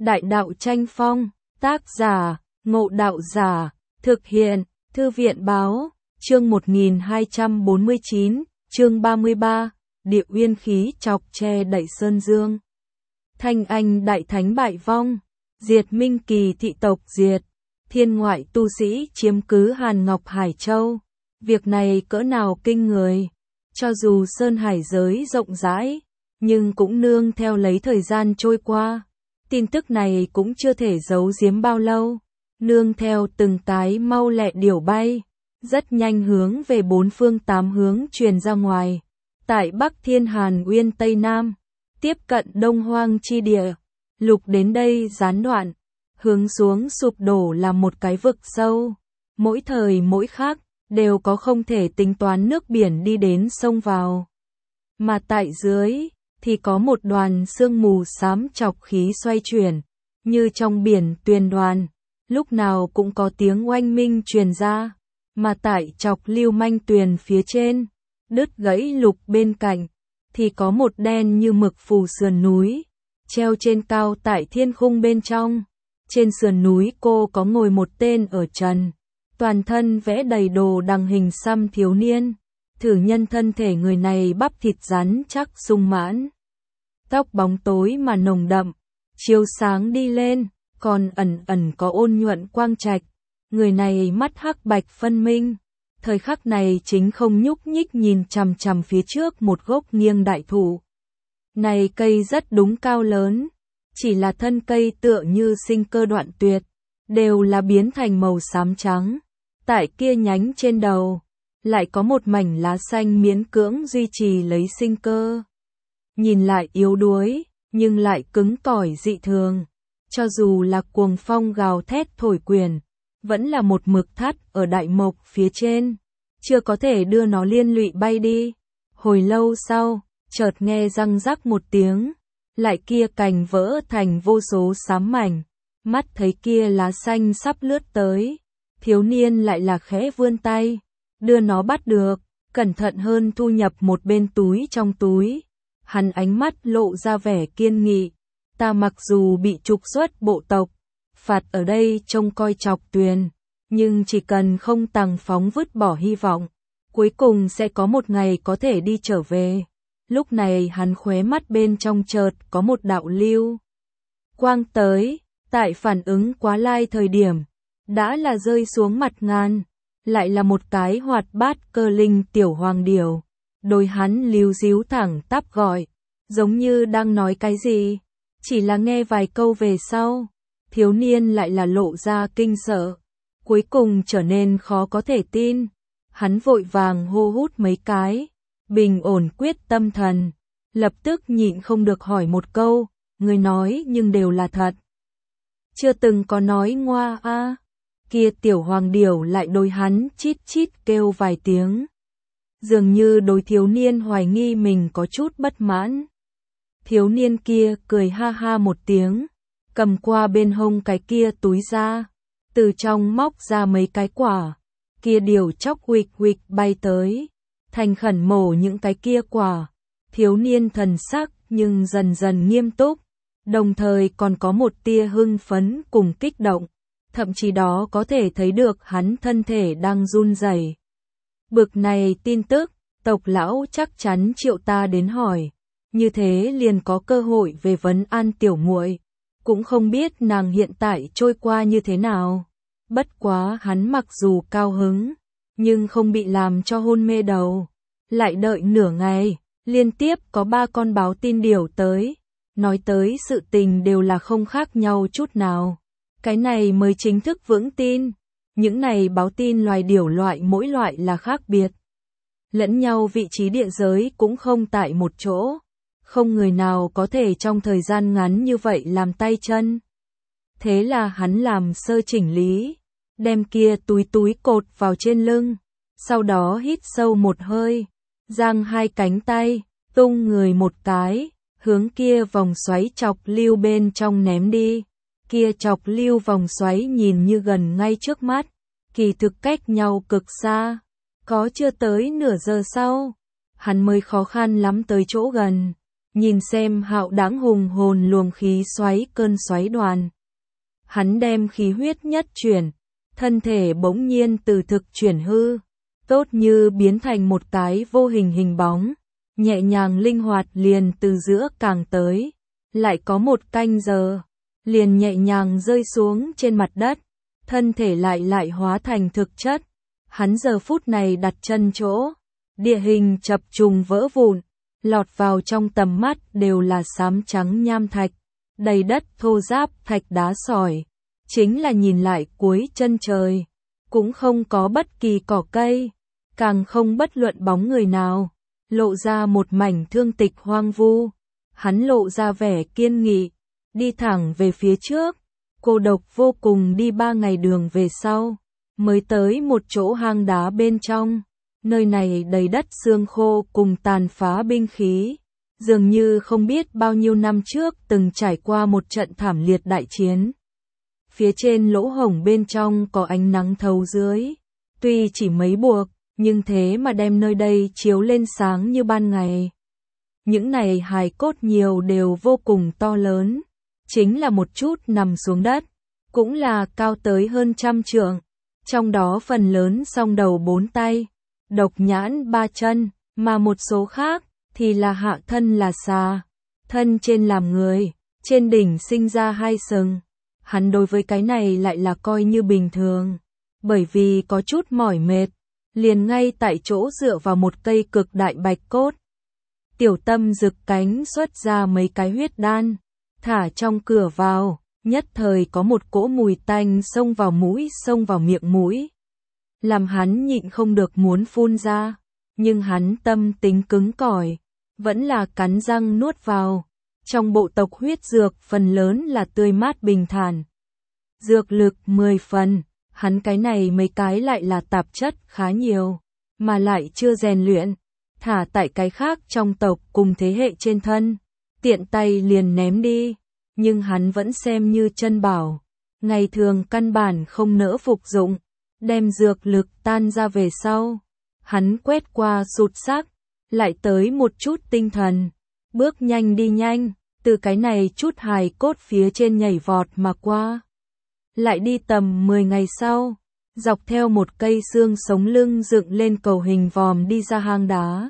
Đại đạo tranh phong, tác giả, Ngộ Đạo Giả, thực hiện, Thư viện báo, chương 1249, chương 33, Địa Uyên khí chọc che đậy sơn dương. Thanh Anh đại thánh bại vong, diệt Minh Kỳ thị tộc diệt, thiên ngoại tu sĩ chiếm cứ Hàn Ngọc Hải Châu. Việc này cỡ nào kinh người, cho dù sơn hải giới rộng rãi, nhưng cũng nương theo lấy thời gian trôi qua. Tin tức này cũng chưa thể giấu giếm bao lâu, nương theo từng cái mau lẹ điều bay, rất nhanh hướng về bốn phương tám hướng truyền ra ngoài. Tại Bắc Thiên Hàn Uyên Tây Nam, tiếp cận Đông Hoang chi địa, lục đến đây gián đoạn, hướng xuống sụp đổ là một cái vực sâu. Mỗi thời mỗi khác, đều có không thể tính toán nước biển đi đến sông vào. Mà tại dưới, thì có một đoàn sương mù xám chọc khí xoay chuyển, như trong biển tuyền đoàn, lúc nào cũng có tiếng oanh minh truyền ra. Mà tại chọc lưu manh tuyền phía trên, đứt gãy lục bên cạnh, thì có một đen như mực phù sườn núi, treo trên cao tại thiên khung bên trong. Trên sườn núi cô có ngồi một tên ở trần, toàn thân vẽ đầy đồ đằng hình xăm thiếu niên. Thử nhân thân thể người này bắp thịt rắn chắc sung mãn, tóc bóng tối mà nồng đậm, chiếu sáng đi lên, còn ẩn ẩn có ôn nhuận quang trạch. Người này mắt hắc bạch phân minh, thời khắc này chính không nhúc nhích nhìn chằm chằm phía trước một gốc nghiêng đại thụ. Này cây rất đúng cao lớn, chỉ là thân cây tựa như sinh cơ đoạn tuyệt, đều là biến thành màu xám trắng. Tại kia nhánh trên đầu, lại có một mảnh lá xanh miễn cưỡng duy trì lấy sinh cơ. Nhìn lại yếu đuối, nhưng lại cứng cỏi dị thường. Cho dù là cuồng phong gào thét thổi quyền, vẫn là một mực thắt ở đại mộc phía trên, chưa có thể đưa nó liên lụy bay đi. Hồi lâu sau, chợt nghe răng rắc một tiếng, lại kia cành vỡ thành vô số xám mảnh, mắt thấy kia lá xanh sắp lướt tới, thiếu niên lại là khẽ vươn tay, đưa nó bắt được, cẩn thận hơn thu nhập một bên túi trong túi. Hắn ánh mắt lộ ra vẻ kiên nghị, ta mặc dù bị trục xuất bộ tộc, phạt ở đây trông coi chọc tuyền, nhưng chỉ cần không tàng phóng vứt bỏ hy vọng, cuối cùng sẽ có một ngày có thể đi trở về. Lúc này hắn khóe mắt bên trong chợt có một đạo lưu quang tới, tại phản ứng quá lai thời điểm, đã là rơi xuống mặt ngàn, lại là một cái hoạt bát cơ linh tiểu hoàng điểu. Đôi hắn líu díu thẳng tắp gọi, giống như đang nói cái gì, chỉ là nghe vài câu về sau, thiếu niên lại là lộ ra kinh sợ, cuối cùng trở nên khó có thể tin. Hắn vội vàng hô hút mấy cái, bình ổn quyết tâm thần, lập tức nhịn không được hỏi một câu, người nói nhưng đều là thật. Chưa từng có nói ngoa a. Kia tiểu hoàng điểu lại đối hắn chít chít kêu vài tiếng, dường như đối thiếu niên hoài nghi mình có chút bất mãn. Thiếu niên kia cười ha ha một tiếng, cầm qua bên hông cái kia túi ra, từ trong móc ra mấy cái quả. Kia điều chóc huỵch huỵch bay tới, thành khẩn mổ những cái kia quả. Thiếu niên thần sắc nhưng dần dần nghiêm túc, đồng thời còn có một tia hưng phấn cùng kích động, thậm chí đó có thể thấy được hắn thân thể đang run rẩy. Bực này tin tức, tộc lão chắc chắn triệu ta đến hỏi, như thế liền có cơ hội về vấn an tiểu muội, cũng không biết nàng hiện tại trôi qua như thế nào. Bất quá hắn mặc dù cao hứng, nhưng không bị làm cho hôn mê đầu. Lại đợi nửa ngày, liên tiếp có 3 con báo tin điểu tới, nói tới sự tình đều là không khác nhau chút nào. Cái này mới chính thức vững tin. Những này báo tin loài điểu loại mỗi loại là khác biệt, lẫn nhau vị trí địa giới cũng không tại một chỗ, không người nào có thể trong thời gian ngắn như vậy làm tay chân. Thế là hắn làm sơ chỉnh lý, đem kia túi cột vào trên lưng, sau đó hít sâu một hơi, giang 2 cánh tay, tung người một cái, hướng kia vòng xoáy chọc lưu bên trong ném đi. Kia chọc lưu vòng xoáy nhìn như gần ngay trước mắt, kỳ thực cách nhau cực xa. Có chưa tới nửa giờ sau, hắn mới khó khăn lắm tới chỗ gần, nhìn xem hạo đáng hùng hồn luồng khí xoáy cơn xoáy đoàn. Hắn đem khí huyết nhất chuyển, thân thể bỗng nhiên từ thực chuyển hư, tốt như biến thành một cái vô hình hình bóng, nhẹ nhàng linh hoạt liền từ giữa càng tới, lại có một canh giờ, liền nhẹ nhàng rơi xuống trên mặt đất, thân thể lại hóa thành thực chất. Hắn giờ phút này đặt chân chỗ, địa hình chập trùng vỡ vụn, lọt vào trong tầm mắt đều là xám trắng nham thạch, đầy đất thô ráp thạch đá sỏi, chính là nhìn lại cuối chân trời, cũng không có bất kỳ cỏ cây, càng không bất luận bóng người nào, lộ ra một mảnh thương tịch hoang vu. Hắn lộ ra vẻ kiên nghị, đi thẳng về phía trước, cô độc vô cùng đi 3 ngày đường về sau, mới tới một chỗ hang đá bên trong, nơi này đầy đất xương khô cùng tàn phá binh khí, dường như không biết bao nhiêu năm trước từng trải qua một trận thảm liệt đại chiến. Phía trên lỗ hổng bên trong có ánh nắng thấu dưới, tuy chỉ mấy buộc, nhưng thế mà đem nơi đây chiếu lên sáng như ban ngày. Những này hài cốt nhiều đều vô cùng to lớn, chính là một chút nằm xuống đất, cũng là cao tới hơn 100 trượng, trong đó phần lớn song đầu 4 tay, độc nhãn 3 chân, mà một số khác thì là hạ thân là xà, thân trên làm người, trên đỉnh sinh ra 2 sừng. Hắn đối với cái này lại là coi như bình thường, bởi vì có chút mỏi mệt, liền ngay tại chỗ dựa vào một cây cực đại bạch cốt. Tiểu Tâm rực cánh xuất ra mấy cái huyết đan, thả trong cửa vào, nhất thời có một cỗ mùi tanh xông vào mũi, xông vào miệng mũi, làm hắn nhịn không được muốn phun ra, nhưng hắn tâm tính cứng cỏi, vẫn là cắn răng nuốt vào. Trong bộ tộc huyết dược phần lớn là tươi mát bình thản, dược lực 10 phần, hắn cái này mấy cái lại là tạp chất khá nhiều, mà lại chưa rèn luyện, thả tại cái khác trong tộc cùng thế hệ trên thân, tiện tay liền ném đi, nhưng hắn vẫn xem như chân bảo, ngày thường căn bản không nỡ phục dụng, đem dược lực tan ra về sau, hắn quét qua sụt xác, lại tới một chút tinh thần, bước nhanh đi nhanh, từ cái này chút hài cốt phía trên nhảy vọt mà qua. Lại đi tầm 10 ngày sau, dọc theo một cây xương sống lưng dựng lên cầu hình vòm đi ra hang đá.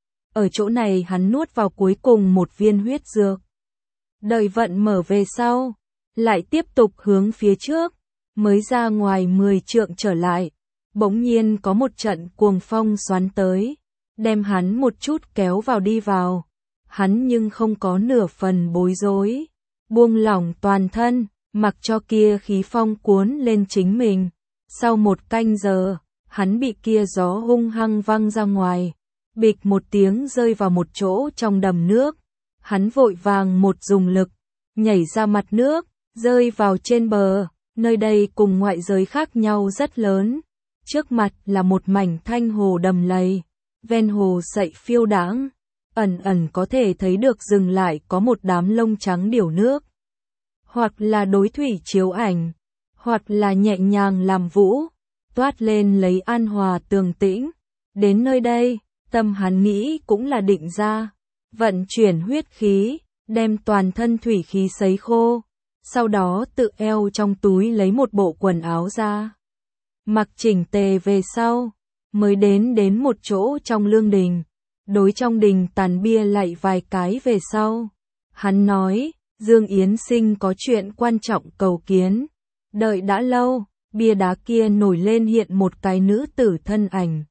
Ở chỗ này hắn nuốt vào cuối cùng một viên huyết dược. Đợi vận mở về sau, lại tiếp tục hướng phía trước, mới ra ngoài 10 trượng trở lại. Bỗng nhiên có một trận cuồng phong xoắn tới, đem hắn một chút kéo vào đi vào. Hắn nhưng không có nửa phần bối rối, buông lỏng toàn thân, mặc cho kia khí phong cuốn lên chính mình. Sau một canh giờ, hắn bị kia gió hung hăng văng ra ngoài, bịch một tiếng rơi vào một chỗ trong đầm nước. Hắn vội vàng một dùng lực, nhảy ra mặt nước, rơi vào trên bờ. Nơi đây cùng ngoại giới khác nhau rất lớn. Trước mặt là một mảnh thanh hồ đầm lầy, ven hồ sậy phiêu đãng, ẩn ẩn có thể thấy được dừng lại có một đám lông trắng điểu nước. Hoặc là đối thủy chiếu ảnh, hoặc là nhẹ nhàng làm vũ, toát lên lấy an hòa tường tĩnh. Đến nơi đây, tâm hắn nghĩ cũng là định ra, vận chuyển huyết khí, đem toàn thân thủy khí sấy khô, sau đó tự eo trong túi lấy một bộ quần áo ra. Mặc chỉnh tề về sau, mới đến một chỗ trong lương đình, đối trong đình tàn bia lạy vài cái về sau. Hắn nói, Dương Yến Sinh có chuyện quan trọng cầu kiến. Đợi đã lâu, bia đá kia nổi lên hiện một cái nữ tử thân ảnh.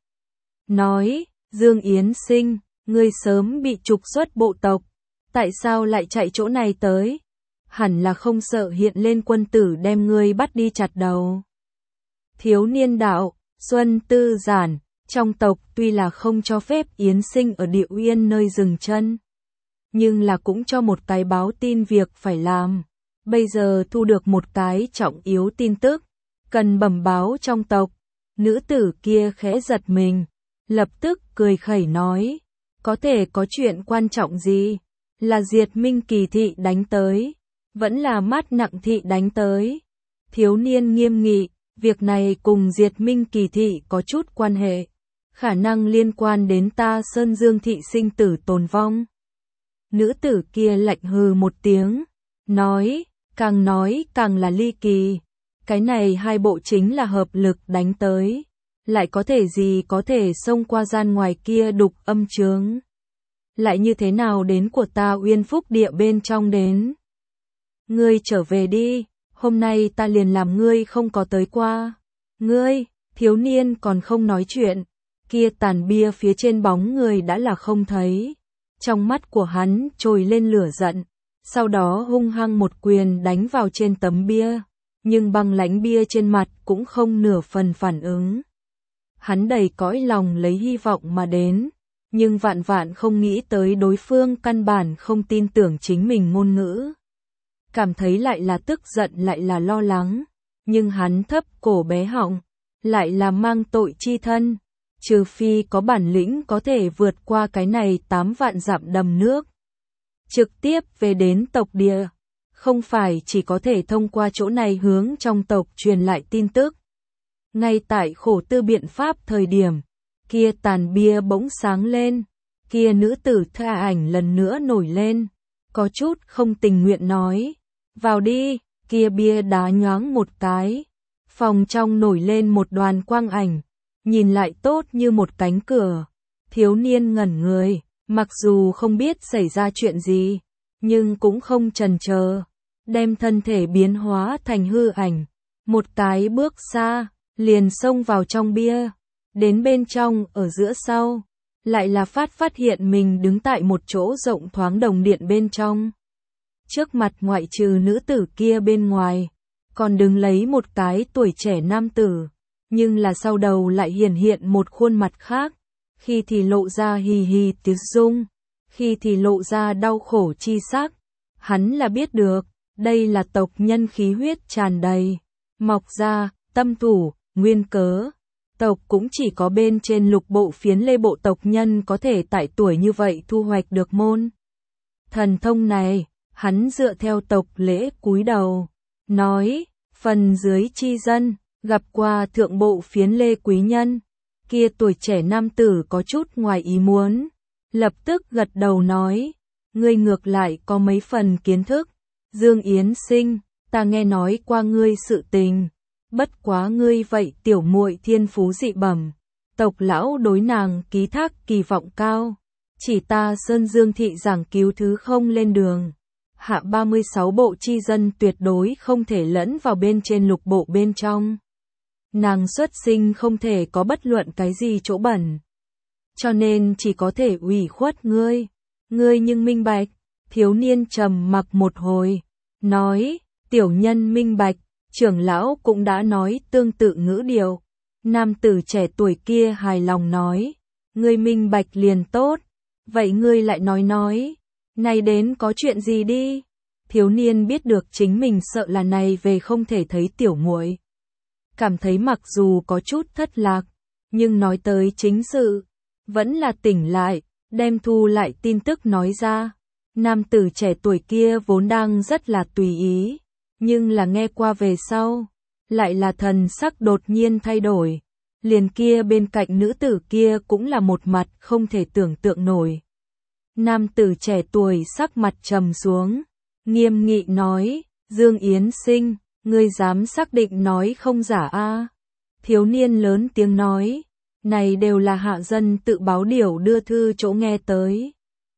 Nói, Dương Yến Sinh, ngươi sớm bị trục xuất bộ tộc, tại sao lại chạy chỗ này tới? Hẳn là không sợ hiện lên quân tử đem ngươi bắt đi chặt đầu. Thiếu niên đạo, Xuân Tư Giản, trong tộc tuy là không cho phép Yến Sinh ở Địa Uyên nơi dừng chân, nhưng là cũng cho một cái báo tin việc phải làm. Bây giờ thu được một cái trọng yếu tin tức, cần bẩm báo trong tộc. Nữ tử kia khẽ giật mình, lập tức cười khẩy nói, có thể có chuyện quan trọng gì? Là Diệt Minh Kỳ thị đánh tới, vẫn là Mát Nặng thị đánh tới? Thiếu niên nghiêm nghị, việc này cùng Diệt Minh Kỳ thị có chút quan hệ, khả năng liên quan đến ta Sơn Dương thị sinh tử tồn vong. Nữ tử kia lạnh hừ một tiếng, nói càng là ly kỳ. Cái này hai bộ chính là hợp lực đánh tới, lại có thể gì có thể xông qua gian ngoài kia đục âm chướng. Lại như thế nào đến của ta Uyên Phúc địa bên trong đến. Ngươi trở về đi, hôm nay ta liền làm ngươi không có tới qua. Ngươi, thiếu niên còn không nói chuyện, kia tàn bia phía trên bóng người đã là không thấy. Trong mắt của hắn trồi lên lửa giận, sau đó hung hăng một quyền đánh vào trên tấm bia, nhưng băng lãnh bia trên mặt cũng không nửa phần phản ứng. Hắn đầy cõi lòng lấy hy vọng mà đến, nhưng vạn vạn không nghĩ tới đối phương căn bản không tin tưởng chính mình ngôn ngữ. Cảm thấy lại là tức giận lại là lo lắng, nhưng hắn thấp cổ bé họng, lại là mang tội chi thân, trừ phi có bản lĩnh có thể vượt qua cái này 8 vạn dặm đầm nước, trực tiếp về đến tộc địa, không phải chỉ có thể thông qua chỗ này hướng trong tộc truyền lại tin tức. Ngay tại khổ tư biện pháp thời điểm, kia tàn bia bỗng sáng lên, kia nữ tử tha ảnh lần nữa nổi lên, có chút không tình nguyện nói, vào đi, kia bia đá nhoáng một cái, phòng trong nổi lên một đoàn quang ảnh, nhìn lại tốt như một cánh cửa. Thiếu niên ngẩn người, mặc dù không biết xảy ra chuyện gì, nhưng cũng không chần chờ, đem thân thể biến hóa thành hư ảnh, một cái bước xa, liền xông vào trong bia, đến bên trong ở giữa sau, lại là phát hiện mình đứng tại một chỗ rộng thoáng đồng điện bên trong. Trước mặt ngoại trừ nữ tử kia bên ngoài, còn đứng lấy một cái tuổi trẻ nam tử, nhưng là sau đầu lại hiện một khuôn mặt khác, khi thì lộ ra hì hì tiếng dung, khi thì lộ ra đau khổ chi sắc. Hắn là biết được, đây là tộc nhân khí huyết tràn đầy, mọc ra, tâm thủ, nguyên cớ. Tộc cũng chỉ có bên trên lục bộ phiến lê bộ tộc nhân có thể tại tuổi như vậy thu hoạch được môn thần thông này. Hắn dựa theo tộc lễ cúi đầu, nói, phần dưới chi dân, gặp qua thượng bộ phiến lê quý nhân. Kia tuổi trẻ nam tử có chút ngoài ý muốn, lập tức gật đầu nói, ngươi ngược lại có mấy phần kiến thức. Dương Yến Sinh, ta nghe nói qua ngươi sự tình, bất quá ngươi vậy tiểu muội thiên phú dị bẩm, tộc lão đối nàng ký thác kỳ vọng cao, chỉ ta Sơn Dương thị giảng cứu thứ không lên đường. Hạ 36 bộ chi dân tuyệt đối không thể lẫn vào bên trên lục bộ bên trong. Nàng xuất sinh không thể có bất luận cái gì chỗ bẩn, cho nên chỉ có thể ủy khuất ngươi. Ngươi nhưng minh bạch. Thiếu niên trầm mặc một hồi, nói, tiểu nhân minh bạch. Trưởng lão cũng đã nói tương tự ngữ điệu. Nam tử trẻ tuổi kia hài lòng nói, ngươi minh bạch liền tốt, vậy ngươi lại nói, này đến có chuyện gì đi. Thiếu niên biết được chính mình sợ là này về không thể thấy tiểu muội, cảm thấy mặc dù có chút thất lạc, nhưng nói tới chính sự, vẫn là tỉnh lại, đem thu lại tin tức nói ra. Nam tử trẻ tuổi kia vốn đang rất là tùy ý, nhưng là nghe qua về sau, lại là thần sắc đột nhiên thay đổi. Liền kia bên cạnh nữ tử kia cũng là một mặt không thể tưởng tượng nổi. Nam tử trẻ tuổi sắc mặt trầm xuống, nghiêm nghị nói, Dương Yến Sinh, ngươi dám xác định nói không giả a? Thiếu niên lớn tiếng nói, này đều là hạ dân tự báo điều đưa thư chỗ nghe tới.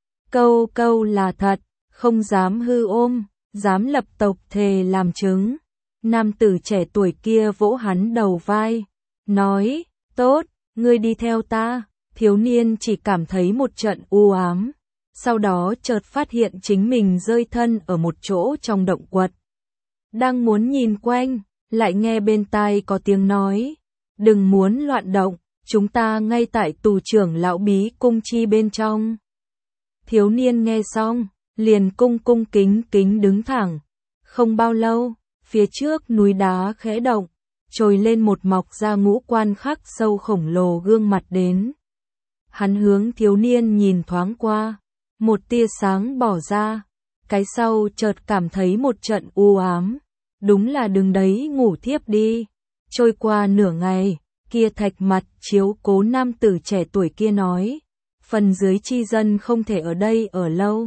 Câu câu là thật, không dám hư ôm, dám lập tộc thề làm chứng. Nam tử trẻ tuổi kia vỗ hắn đầu vai, nói, tốt, ngươi đi theo ta. Thiếu niên chỉ cảm thấy một trận u ám, sau đó chợt phát hiện chính mình rơi thân ở một chỗ trong động quật. Đang muốn nhìn quanh, lại nghe bên tai có tiếng nói, đừng muốn loạn động, chúng ta ngay tại tù trưởng lão bí cung chi bên trong. Thiếu niên nghe xong, liền cung kính đứng thẳng. Không bao lâu, phía trước núi đá khẽ động, trồi lên một mọc ra ngũ quan khắc sâu khổng lồ gương mặt đến. Hắn hướng thiếu niên nhìn thoáng qua, một tia sáng bỏ ra, cái sau chợt cảm thấy một trận u ám, đúng là đừng đấy ngủ thiếp đi. Trôi qua nửa ngày, kia thạch mặt chiếu cố nam tử trẻ tuổi kia nói, phần dưới chi dân không thể ở đây ở lâu,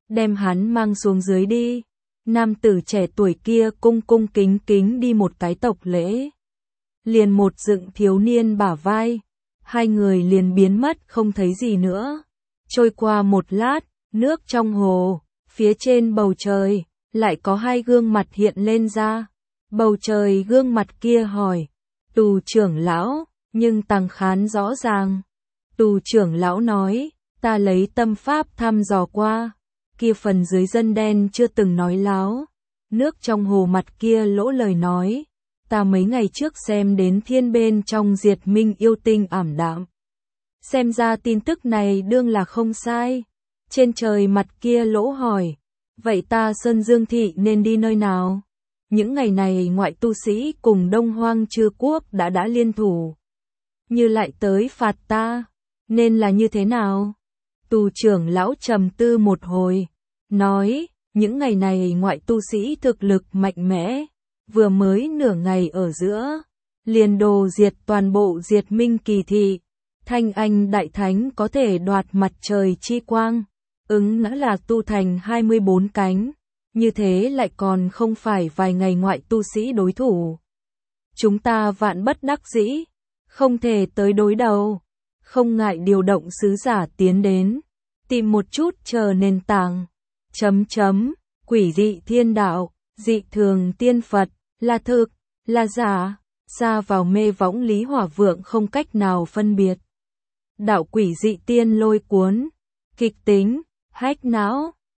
đem hắn mang xuống dưới đi. Nam tử trẻ tuổi kia cung cung kính kính đi một cái tộc lễ. Liền một dựng thiếu niên bả vai. Hai người liền biến mất không thấy gì nữa. Trôi qua một lát, nước trong hồ, phía trên bầu trời, lại có hai gương mặt hiện lên ra. Bầu trời gương mặt kia hỏi, Tù trưởng lão, nhưng Tằng Khán rõ ràng. Tù trưởng lão nói, ta lấy tâm pháp thăm dò qua, kia phần dưới dân đen chưa từng nói láo. Nước trong hồ mặt kia lỗ lời nói, ta mấy ngày trước xem đến thiên bên trong diệt minh yêu tinh ảm đạm. Xem ra tin tức này đương là không sai. Trên trời mặt kia lỗ hỏi, vậy ta Sơn Dương Thị nên đi nơi nào? Những ngày này ngoại tu sĩ cùng Đông Hoang Chư Quốc đã liên thủ. Như lại tới phạt ta, nên là như thế nào? Tù trưởng lão trầm tư một hồi, nói, những ngày này ngoại tu sĩ thực lực mạnh mẽ, vừa mới nửa ngày ở giữa, liền đồ diệt toàn bộ diệt minh kỳ thị. Thanh Anh Đại Thánh có thể đoạt mặt trời chi quang, ứng ngã là tu thành 24 cánh, như thế lại còn không phải vài ngày ngoại tu sĩ đối thủ. Chúng ta vạn bất đắc dĩ, không thể tới đối đầu, không ngại điều động sứ giả tiến đến, tìm một chút chờ nền tảng. Quỷ dị thiên đạo, dị thường tiên Phật, là thực, là giả, ra vào mê võng Lý Hỏa Vượng không cách nào phân biệt. Đạo quỷ dị tiên lôi cuốn, kịch tính, hách não,